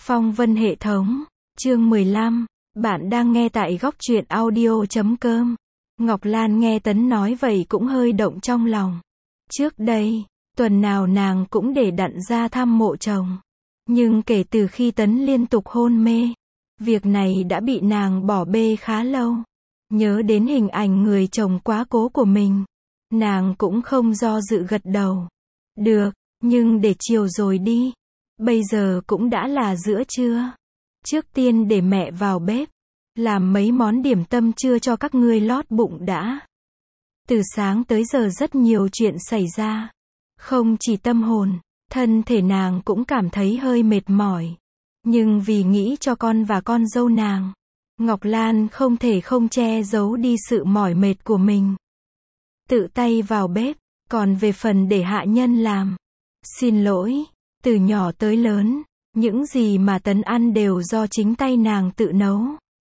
Phong vân hệ thống, chương 15, bạn đang nghe tại góc truyện audio.com. Ngọc Lan nghe Tấn nói vậy cũng hơi động trong lòng. Trước đây, tuần nào nàng cũng để Đặn ra thăm mộ chồng. Nhưng kể từ khi Tấn liên tục hôn mê, việc này đã bị nàng bỏ bê khá lâu. Nhớ đến hình ảnh người chồng quá cố của mình, nàng cũng không do dự gật đầu. Được, nhưng để chiều rồi đi. Bây giờ cũng đã là giữa trưa. Trước tiên để mẹ vào bếp, làm mấy món điểm tâm trưa cho các ngươi lót bụng đã. Từ sáng tới giờ rất nhiều chuyện xảy ra. Không chỉ tâm hồn, thân thể nàng cũng cảm thấy hơi mệt mỏi. Nhưng vì nghĩ cho con và con dâu nàng, Ngọc Lan không thể không che giấu đi sự mỏi mệt của mình. Tự tay vào bếp, còn về phần để hạ nhân làm. Xin lỗi, từ nhỏ tới lớn, những gì mà Tấn ăn đều do chính tay nàng tự nấu.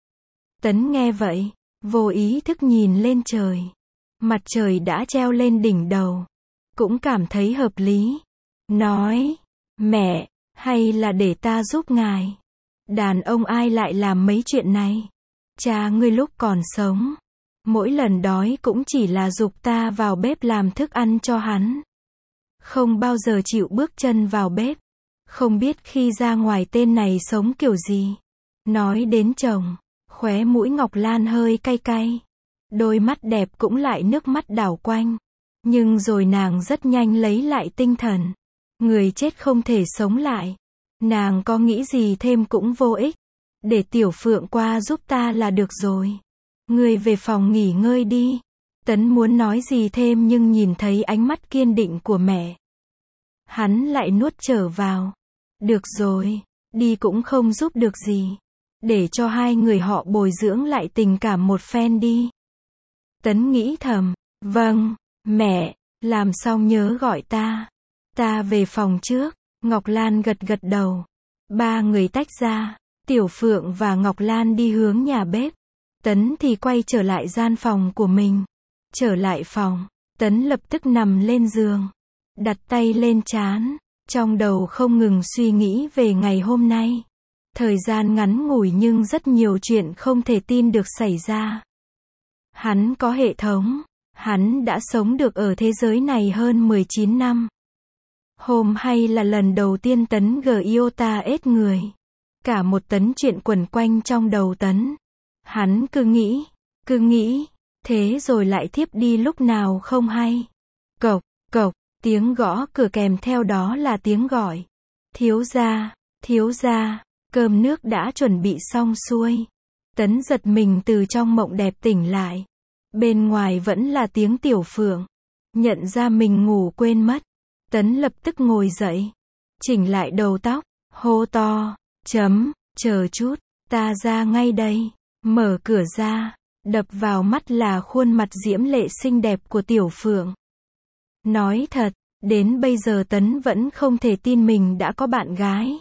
Tấn nghe vậy, vô ý thức nhìn lên trời. Mặt trời đã treo lên đỉnh đầu. Cũng cảm thấy hợp lý. Nói, mẹ, hay là để ta giúp ngài. Đàn ông ai lại làm mấy chuyện này. Cha ngươi lúc còn sống, mỗi lần đói cũng chỉ là giục ta vào bếp làm thức ăn cho hắn. Không bao giờ chịu bước chân vào bếp. Không biết khi ra ngoài tên này sống kiểu gì. Nói đến chồng, khóe mũi Ngọc Lan hơi cay cay. Đôi mắt đẹp cũng lại nước mắt đảo quanh. Nhưng rồi nàng rất nhanh lấy lại tinh thần. Người chết không thể sống lại. Nàng có nghĩ gì thêm cũng vô ích. Để Tiểu Phượng qua giúp ta là được rồi. Ngươi về phòng nghỉ ngơi đi. Tấn muốn nói gì thêm nhưng nhìn thấy ánh mắt kiên định của mẹ. Hắn lại nuốt trở vào. Được rồi, đi cũng không giúp được gì. Để cho hai người họ bồi dưỡng lại tình cảm một phen đi. Tấn nghĩ thầm, vâng, mẹ, làm xong nhớ gọi ta. Ta về phòng trước. Ngọc Lan gật gật đầu. Ba người tách ra. Tiểu Phượng và Ngọc Lan đi hướng nhà bếp. Tấn thì quay trở lại gian phòng của mình. Trở lại phòng, Tấn lập tức nằm lên giường. Đặt tay lên trán. Trong đầu không ngừng suy nghĩ về ngày hôm nay. Thời gian ngắn ngủi nhưng rất nhiều chuyện không thể tin được xảy ra. Hắn có hệ thống. Hắn đã sống được ở thế giới này hơn 19 năm. Hôm hay là lần đầu tiên Tấn Giota ết người. Cả một tấn chuyện quẩn quanh trong đầu Tấn. Hắn cứ nghĩ, thế rồi lại thiếp đi lúc nào không hay. Cộc, cộc, tiếng gõ cửa kèm theo đó là tiếng gọi. Thiếu gia, cơm nước đã chuẩn bị xong xuôi. Tấn giật mình từ trong mộng đẹp tỉnh lại. Bên ngoài vẫn là tiếng Tiểu Phượng. Nhận ra mình ngủ quên mất. Tấn lập tức ngồi dậy. Chỉnh lại đầu tóc, hô to, chờ chút, ta ra ngay đây. Mở cửa ra, đập vào mắt là khuôn mặt diễm lệ xinh đẹp của Tiểu Phượng. Nói thật, đến bây giờ Tấn vẫn không thể tin mình đã có bạn gái.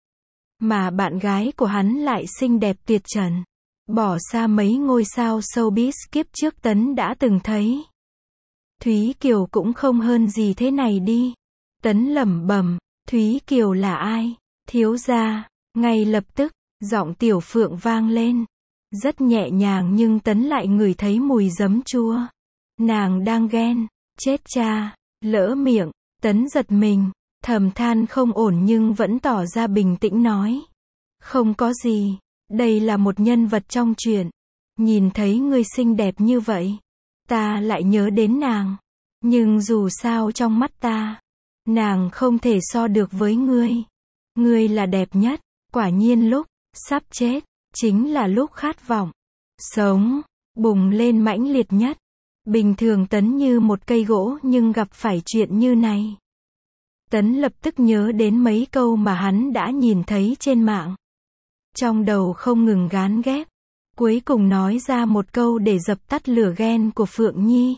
Mà bạn gái của hắn lại xinh đẹp tuyệt trần. Bỏ xa mấy ngôi sao showbiz kiếp trước Tấn đã từng thấy. Thúy Kiều cũng không hơn gì thế này đi. Tấn lẩm bẩm, Thúy Kiều là ai? Thiếu gia. Ngay lập tức, giọng Tiểu Phượng vang lên. Rất nhẹ nhàng nhưng Tấn lại ngửi thấy mùi giấm chua. Nàng đang ghen. Chết cha. Lỡ miệng. Tấn giật mình. Thầm than không ổn nhưng vẫn tỏ ra bình tĩnh nói. Không có gì. Đây là một nhân vật trong truyện. Nhìn thấy ngươi xinh đẹp như vậy, ta lại nhớ đến nàng. Nhưng dù sao trong mắt ta, nàng không thể so được với ngươi. Ngươi là đẹp nhất. Quả nhiên lúc sắp chết, chính là lúc khát vọng sống bùng lên mãnh liệt nhất. Bình thường Tấn như một cây gỗ nhưng gặp phải chuyện như này. Tấn lập tức nhớ đến mấy câu mà hắn đã nhìn thấy trên mạng. Trong đầu không ngừng gán ghép. Cuối cùng nói ra một câu để dập tắt lửa ghen của Phượng Nhi.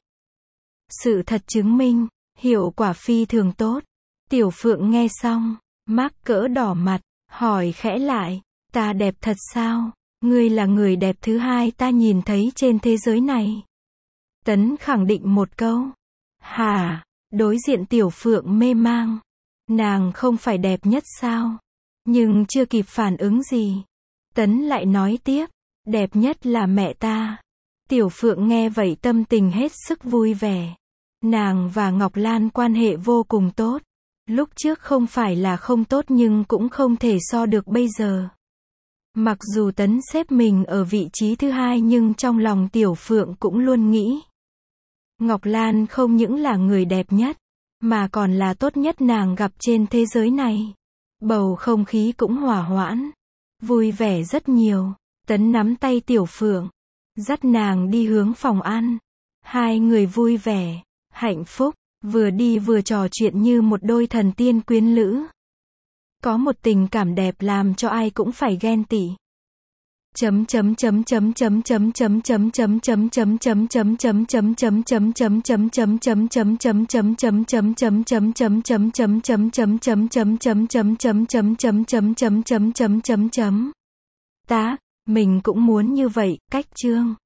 Sự thật chứng minh, hiệu quả phi thường tốt. Tiểu Phượng nghe xong, mắc cỡ đỏ mặt, hỏi khẽ lại, ta đẹp thật sao? Ngươi là người đẹp thứ hai ta nhìn thấy trên thế giới này. Tấn khẳng định một câu. Hả? Đối diện Tiểu Phượng mê mang. Nàng không phải đẹp nhất sao? Nhưng chưa kịp phản ứng gì, Tấn lại nói tiếp, đẹp nhất là mẹ ta. Tiểu Phượng nghe vậy tâm tình hết sức vui vẻ. Nàng và Ngọc Lan quan hệ vô cùng tốt. Lúc trước không phải là không tốt nhưng cũng không thể so được bây giờ. Mặc dù Tấn xếp mình ở vị trí thứ hai nhưng trong lòng Tiểu Phượng cũng luôn nghĩ, Ngọc Lan không những là người đẹp nhất, mà còn là tốt nhất nàng gặp trên thế giới này. Bầu không khí cũng hòa hoãn, vui vẻ rất nhiều. Tấn nắm tay Tiểu Phượng, dắt nàng đi hướng phòng ăn. Hai người vui vẻ, hạnh phúc, vừa đi vừa trò chuyện như một đôi thần tiên quyến lữ. Có một tình cảm đẹp làm cho ai cũng phải ghen tị. Tá, mình cũng muốn như vậy, cách chương.